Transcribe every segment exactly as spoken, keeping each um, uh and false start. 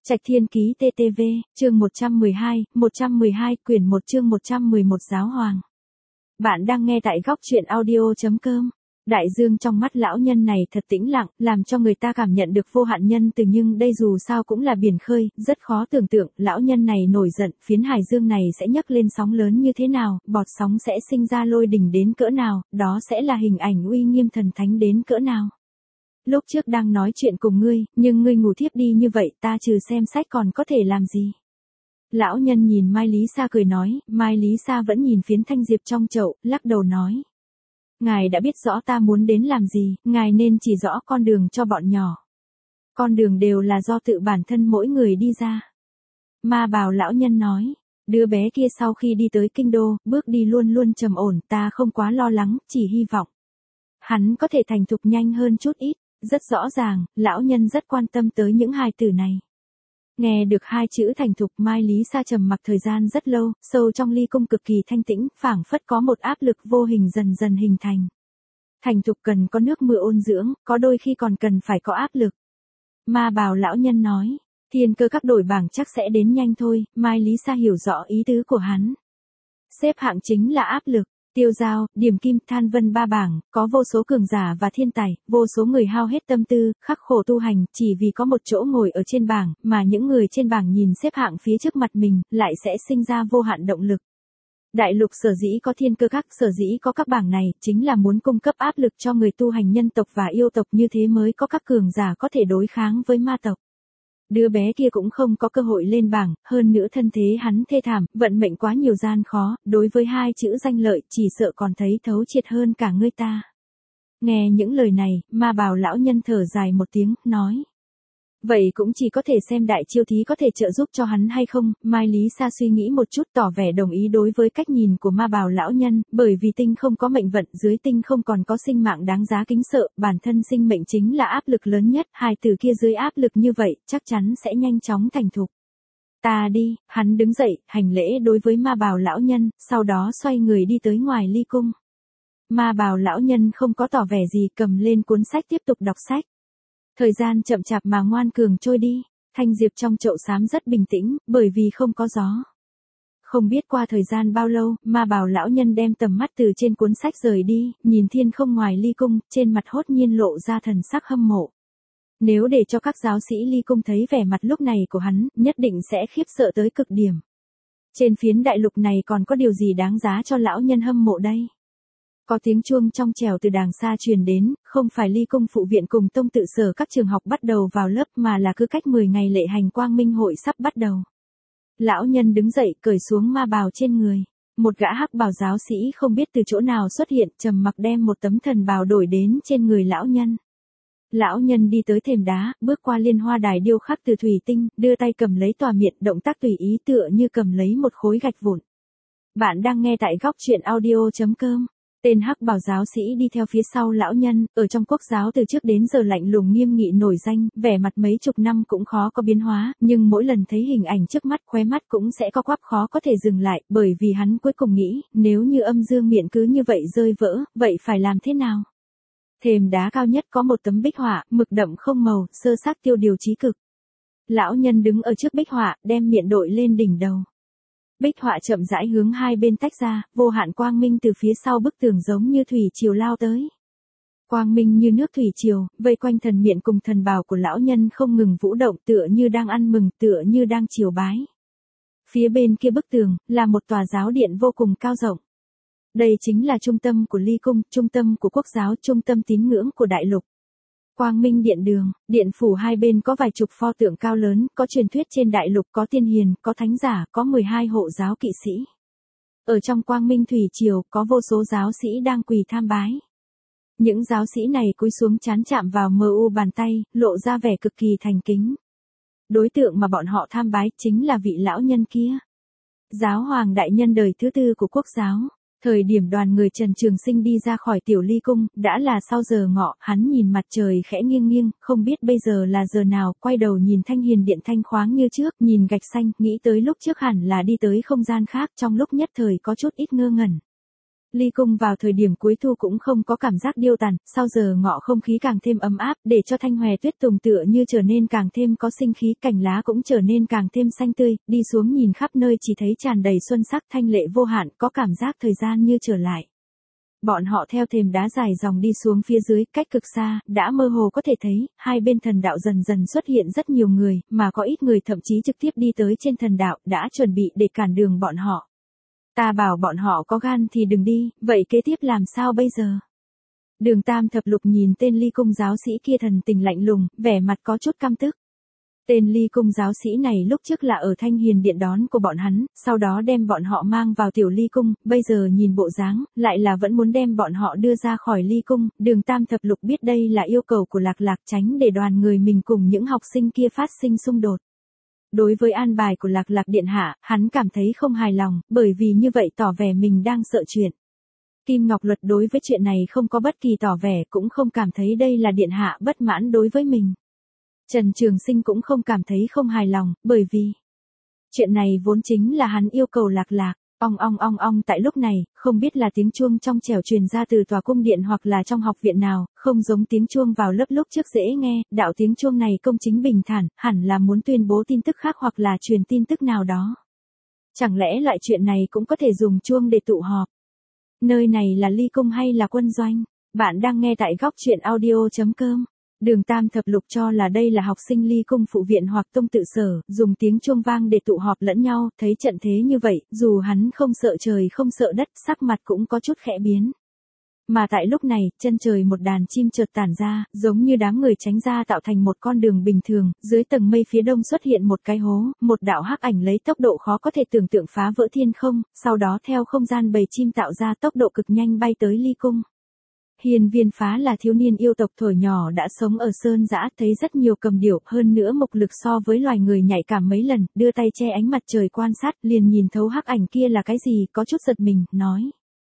Trạch Thiên Ký tê tê vê, chương một trăm mười hai, một trăm mười hai, quyển một chương một trăm mười một Giáo Hoàng. Bạn đang nghe tại góc truyện audio chấm com. Đại dương trong mắt lão nhân này thật tĩnh lặng, làm cho người ta cảm nhận được vô hạn nhân từ, nhưng đây dù sao cũng là biển khơi, rất khó tưởng tượng, lão nhân này nổi giận, phiến hải dương này sẽ nhấc lên sóng lớn như thế nào, bọt sóng sẽ sinh ra lôi đình đến cỡ nào, đó sẽ là hình ảnh uy nghiêm thần thánh đến cỡ nào. Lúc trước đang nói chuyện cùng ngươi, nhưng ngươi ngủ thiếp đi như vậy, ta trừ xem sách còn có thể làm gì? Lão nhân nhìn Mai Lý Sa cười nói, Mai Lý Sa vẫn nhìn phiến thanh diệp trong chậu, lắc đầu nói. Ngài đã biết rõ ta muốn đến làm gì, ngài nên chỉ rõ con đường cho bọn nhỏ. Con đường đều là do tự bản thân mỗi người đi ra. Ma Bào lão nhân nói, đứa bé kia sau khi đi tới kinh đô, bước đi luôn luôn trầm ổn, ta không quá lo lắng, chỉ hy vọng hắn có thể thành thục nhanh hơn chút ít. Rất rõ ràng, lão nhân rất quan tâm tới những hài tử này. Nghe được hai chữ thành thục, Mai Lý Sa trầm mặc thời gian rất lâu, sâu trong ly cung cực kỳ thanh tĩnh, phảng phất có một áp lực vô hình dần dần hình thành. Thành thục cần có nước mưa ôn dưỡng, có đôi khi còn cần phải có áp lực. Ma Bào lão nhân nói, thiên cơ các đổi bảng chắc sẽ đến nhanh thôi. Mai Lý Sa hiểu rõ ý tứ của hắn. Xếp hạng chính là áp lực. Tiêu Giao, Điểm Kim, Than Vân ba bảng, có vô số cường giả và thiên tài, vô số người hao hết tâm tư, khắc khổ tu hành, chỉ vì có một chỗ ngồi ở trên bảng, mà những người trên bảng nhìn xếp hạng phía trước mặt mình, lại sẽ sinh ra vô hạn động lực. Đại lục sở dĩ có thiên cơ các, sở dĩ có các bảng này, chính là muốn cung cấp áp lực cho người tu hành nhân tộc và yêu tộc, như thế mới có các cường giả có thể đối kháng với ma tộc. Đứa bé kia cũng không có cơ hội lên bảng, hơn nữa thân thế hắn thê thảm, vận mệnh quá nhiều gian khó, đối với hai chữ danh lợi chỉ sợ còn thấy thấu triệt hơn cả ngươi ta. Nghe những lời này, Ma Bào lão nhân thở dài một tiếng, nói. Vậy cũng chỉ có thể xem đại chiêu thí có thể trợ giúp cho hắn hay không. Mai Lý Sa suy nghĩ một chút tỏ vẻ đồng ý đối với cách nhìn của Ma Bào lão nhân, bởi vì tinh không có mệnh vận, dưới tinh không còn có sinh mạng đáng giá kính sợ, bản thân sinh mệnh chính là áp lực lớn nhất, hài tử kia dưới áp lực như vậy, chắc chắn sẽ nhanh chóng thành thục. Ta đi, hắn đứng dậy, hành lễ đối với Ma Bào lão nhân, sau đó xoay người đi tới ngoài ly cung. Ma Bào lão nhân không có tỏ vẻ gì, cầm lên cuốn sách tiếp tục đọc sách. Thời gian chậm chạp mà ngoan cường trôi đi, thanh diệp trong chậu xám rất bình tĩnh, bởi vì không có gió. Không biết qua thời gian bao lâu, Ma Bào lão nhân đem tầm mắt từ trên cuốn sách rời đi, nhìn thiên không ngoài ly cung, trên mặt hốt nhiên lộ ra thần sắc hâm mộ. Nếu để cho các giáo sĩ ly cung thấy vẻ mặt lúc này của hắn, nhất định sẽ khiếp sợ tới cực điểm. Trên phiến đại lục này còn có điều gì đáng giá cho lão nhân hâm mộ đây? Có tiếng chuông trong trẻo từ đàng xa truyền đến, không phải ly cung phụ viện cùng tông tự sở các trường học bắt đầu vào lớp mà là cứ cách mười ngày lễ hành quang minh hội sắp bắt đầu. Lão nhân đứng dậy cởi xuống ma bào trên người. Một gã hắc bào giáo sĩ không biết từ chỗ nào xuất hiện, trầm mặc đem một tấm thần bào đổi đến trên người lão nhân. Lão nhân đi tới thềm đá, bước qua liên hoa đài điêu khắc từ thủy tinh, đưa tay cầm lấy tòa miện, động tác tùy ý tựa như cầm lấy một khối gạch vụn. Bạn đang nghe tại góc truyện audio chấm com. Tên hắc bào giáo sĩ đi theo phía sau lão nhân, ở trong quốc giáo từ trước đến giờ lạnh lùng nghiêm nghị nổi danh, vẻ mặt mấy chục năm cũng khó có biến hóa, nhưng mỗi lần thấy hình ảnh trước mắt khóe mắt cũng sẽ có quắp khó có thể dừng lại, bởi vì hắn cuối cùng nghĩ, nếu như âm dương miện cứ như vậy rơi vỡ, vậy phải làm thế nào? Thềm đá cao nhất có một tấm bích họa, mực đậm không màu, sơ xác tiêu điều chí cực. Lão nhân đứng ở trước bích họa, đem miện đội lên đỉnh đầu. Bích họa chậm rãi hướng hai bên tách ra, vô hạn quang minh từ phía sau bức tường giống như thủy triều lao tới. Quang minh như nước thủy triều, vây quanh thần miện cùng thần bào của lão nhân không ngừng vũ động, tựa như đang ăn mừng, tựa như đang triều bái. Phía bên kia bức tường, là một tòa giáo điện vô cùng cao rộng. Đây chính là trung tâm của ly cung, trung tâm của quốc giáo, trung tâm tín ngưỡng của đại lục. Quang Minh điện đường, điện phủ hai bên có vài chục pho tượng cao lớn, có truyền thuyết trên đại lục có tiên hiền, có thánh giả, có mười hai hộ giáo kỵ sĩ. Ở trong Quang Minh thủy triều, có vô số giáo sĩ đang quỳ tham bái. Những giáo sĩ này cúi xuống trán chạm vào mờ u bàn tay, lộ ra vẻ cực kỳ thành kính. Đối tượng mà bọn họ tham bái chính là vị lão nhân kia. Giáo hoàng đại nhân đời thứ tư của quốc giáo. Thời điểm đoàn người Trần Trường Sinh đi ra khỏi tiểu ly cung, đã là sau giờ ngọ, hắn nhìn mặt trời khẽ nghiêng nghiêng, không biết bây giờ là giờ nào, quay đầu nhìn thanh hiền điện thanh khoáng như trước, nhìn gạch xanh, nghĩ tới lúc trước hẳn là đi tới không gian khác, trong lúc nhất thời có chút ít ngơ ngẩn. Ly Cung vào thời điểm cuối thu cũng không có cảm giác điêu tàn, sau giờ ngọ không khí càng thêm ấm áp, để cho thanh hòe tuyết tùng tựa như trở nên càng thêm có sinh khí, cành lá cũng trở nên càng thêm xanh tươi, đi xuống nhìn khắp nơi chỉ thấy tràn đầy xuân sắc, thanh lệ vô hạn, có cảm giác thời gian như trở lại. Bọn họ theo thềm đá dài dòng đi xuống phía dưới, cách cực xa, đã mơ hồ có thể thấy, hai bên thần đạo dần dần xuất hiện rất nhiều người, mà có ít người thậm chí trực tiếp đi tới trên thần đạo, đã chuẩn bị để cản đường bọn họ. Ta bảo bọn họ có gan thì đừng đi, vậy kế tiếp làm sao bây giờ? Đường Tam Thập Lục nhìn tên Ly Cung giáo sĩ kia thần tình lạnh lùng, vẻ mặt có chút căm tức. Tên Ly Cung giáo sĩ này lúc trước là ở Thanh Hiền Điện đón của bọn hắn, sau đó đem bọn họ mang vào Tiểu Ly Cung, bây giờ nhìn bộ dáng, lại là vẫn muốn đem bọn họ đưa ra khỏi Ly Cung. Đường Tam Thập Lục biết đây là yêu cầu của Lạc Lạc, tránh để đoàn người mình cùng những học sinh kia phát sinh xung đột. Đối với an bài của Lạc Lạc điện hạ, hắn cảm thấy không hài lòng, bởi vì như vậy tỏ vẻ mình đang sợ chuyện. Kim Ngọc Luật đối với chuyện này không có bất kỳ tỏ vẻ, cũng không cảm thấy đây là điện hạ bất mãn đối với mình. Trần Trường Sinh cũng không cảm thấy không hài lòng, bởi vì chuyện này vốn chính là hắn yêu cầu Lạc Lạc. Ong ong ong ong, tại lúc này, không biết là tiếng chuông trong trẻo truyền ra từ tòa cung điện hoặc là trong học viện nào, không giống tiếng chuông vào lớp lúc trước dễ nghe, đạo tiếng chuông này công chính bình thản, hẳn là muốn tuyên bố tin tức khác hoặc là truyền tin tức nào đó. Chẳng lẽ loại chuyện này cũng có thể dùng chuông để tụ họp? Nơi này là Ly Cung hay là quân doanh? Bạn đang nghe tại góc truyện audio chấm com. Đường Tam Thập Lục cho là đây là học sinh Ly Cung phụ viện hoặc tông tự sở, dùng tiếng chuông vang để tụ họp lẫn nhau, thấy trận thế như vậy, dù hắn không sợ trời không sợ đất, sắc mặt cũng có chút khẽ biến. Mà tại lúc này, chân trời một đàn chim chợt tản ra, giống như đám người tránh ra tạo thành một con đường bình thường, dưới tầng mây phía đông xuất hiện một cái hố, một đạo hắc ảnh lấy tốc độ khó có thể tưởng tượng phá vỡ thiên không, sau đó theo không gian bầy chim tạo ra tốc độ cực nhanh bay tới Ly Cung. Hiên Viên Phá là thiếu niên yêu tộc thuở nhỏ đã sống ở sơn dã, thấy rất nhiều cầm điểu, hơn nữa mục lực so với loài người nhạy cảm mấy lần, đưa tay che ánh mặt trời quan sát, liền nhìn thấu hắc ảnh kia là cái gì, có chút giật mình, nói.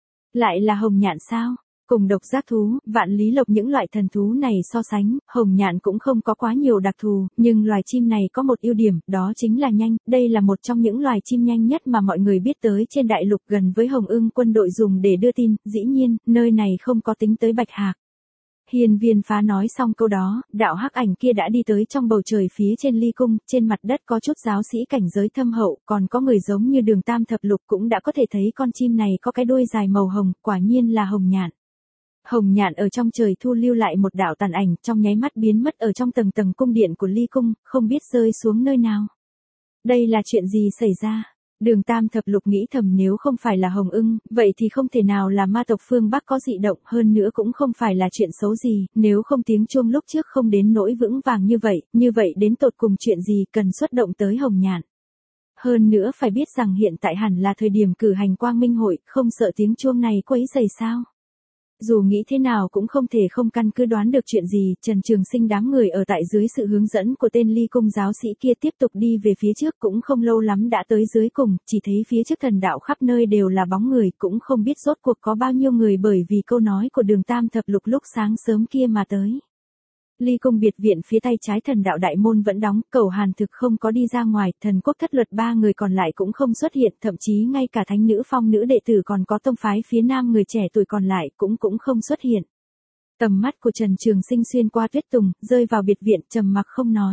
Lại là hồng nhạn sao? Cùng độc giác thú, vạn lý lộc những loại thần thú này so sánh, hồng nhạn cũng không có quá nhiều đặc thù, nhưng loài chim này có một ưu điểm, đó chính là nhanh, đây là một trong những loài chim nhanh nhất mà mọi người biết tới trên đại lục, gần với Hồng Ưng quân đội dùng để đưa tin, dĩ nhiên, nơi này không có tính tới Bạch Hạc. Hiên Viên Phá nói xong câu đó, đạo hắc ảnh kia đã đi tới trong bầu trời phía trên Ly Cung, trên mặt đất có chút giáo sĩ cảnh giới thâm hậu, còn có người giống như Đường Tam Thập Lục cũng đã có thể thấy con chim này có cái đuôi dài màu hồng, quả nhiên là hồng nhạn. Hồng nhạn ở trong trời thu lưu lại một đạo tàn ảnh, trong nháy mắt biến mất ở trong tầng tầng cung điện của Ly Cung, không biết rơi xuống nơi nào. Đây là chuyện gì xảy ra? Đường Tam Thập Lục nghĩ thầm, nếu không phải là Hồng Ưng, vậy thì không thể nào là ma tộc phương Bắc có dị động, hơn nữa cũng không phải là chuyện xấu gì, nếu không tiếng chuông lúc trước không đến nỗi vững vàng như vậy, như vậy đến tột cùng chuyện gì cần xuất động tới Hồng nhạn. Hơn nữa phải biết rằng hiện tại hẳn là thời điểm cử hành Quang Minh hội, không sợ tiếng chuông này quấy rầy sao? Dù nghĩ thế nào cũng không thể không căn cứ đoán được chuyện gì, Trần Trường Sinh đám người ở tại dưới sự hướng dẫn của tên Ly Cung giáo sĩ kia tiếp tục đi về phía trước, cũng không lâu lắm đã tới dưới cùng, chỉ thấy phía trước thần đạo khắp nơi đều là bóng người, cũng không biết rốt cuộc có bao nhiêu người bởi vì câu nói của Đường Tam Thập Lục lúc sáng sớm kia mà tới. Ly Cung biệt viện phía tay trái thần đạo đại môn vẫn đóng, Cẩu Hàn Thực không có đi ra ngoài, Thần Quốc Thất Luật ba người còn lại cũng không xuất hiện, thậm chí ngay cả thánh nữ phong nữ đệ tử còn có tông phái phía nam người trẻ tuổi còn lại cũng cũng không xuất hiện. Tầm mắt của Trần Trường Sinh xuyên qua tuyết tùng, rơi vào biệt viện, trầm mặc không nói.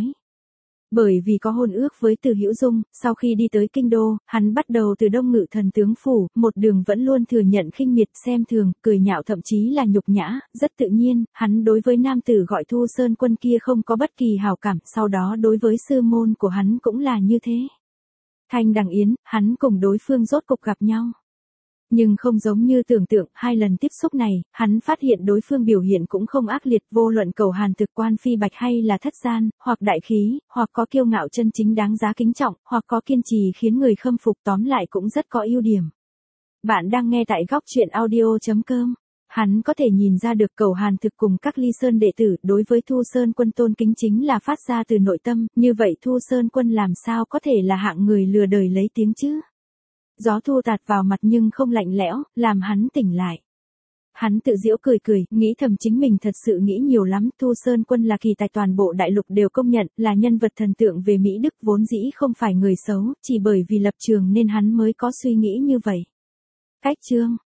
Bởi vì có hôn ước với Từ Hữu Dung, sau khi đi tới kinh đô, hắn bắt đầu từ Đông Ngự Thần tướng phủ, một đường vẫn luôn thừa nhận khinh miệt, xem thường, cười nhạo, thậm chí là nhục nhã, rất tự nhiên, hắn đối với nam tử gọi Thu Sơn Quân kia không có bất kỳ hảo cảm, sau đó đối với sư môn của hắn cũng là như thế. Thanh Đằng Yến, hắn cùng đối phương rốt cục gặp nhau. Nhưng không giống như tưởng tượng, hai lần tiếp xúc này, hắn phát hiện đối phương biểu hiện cũng không ác liệt, vô luận Cẩu Hàn Thực, Quan Phi Bạch hay là thất gian, hoặc đại khí, hoặc có kiêu ngạo chân chính đáng giá kính trọng, hoặc có kiên trì khiến người khâm phục, tóm lại cũng rất có ưu điểm. Bạn đang nghe tại góc truyện audio chấm com. Hắn có thể nhìn ra được Cẩu Hàn Thực cùng các Ly Sơn đệ tử đối với Thu Sơn Quân tôn kính chính là phát ra từ nội tâm, như vậy Thu Sơn Quân làm sao có thể là hạng người lừa đời lấy tiếng chứ? Gió thu tạt vào mặt nhưng không lạnh lẽo, làm hắn tỉnh lại. Hắn tự giễu cười cười, nghĩ thầm chính mình thật sự nghĩ nhiều lắm, Thu Sơn Quân là kỳ tài toàn bộ đại lục đều công nhận, là nhân vật thần tượng về Mỹ Đức, vốn dĩ không phải người xấu, chỉ bởi vì lập trường nên hắn mới có suy nghĩ như vậy. Cách chương